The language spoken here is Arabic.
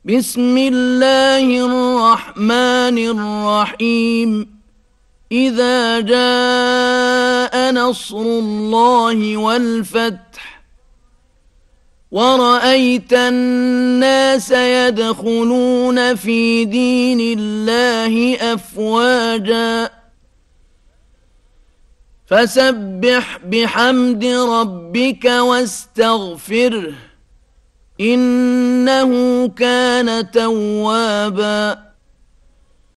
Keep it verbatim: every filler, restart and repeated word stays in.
بسم الله الرحمن الرحيم إذا جاء نصر الله والفتح ورأيت الناس يدخلون في دين الله أفواجا فسبح بحمد ربك واستغفره إنه كان توابا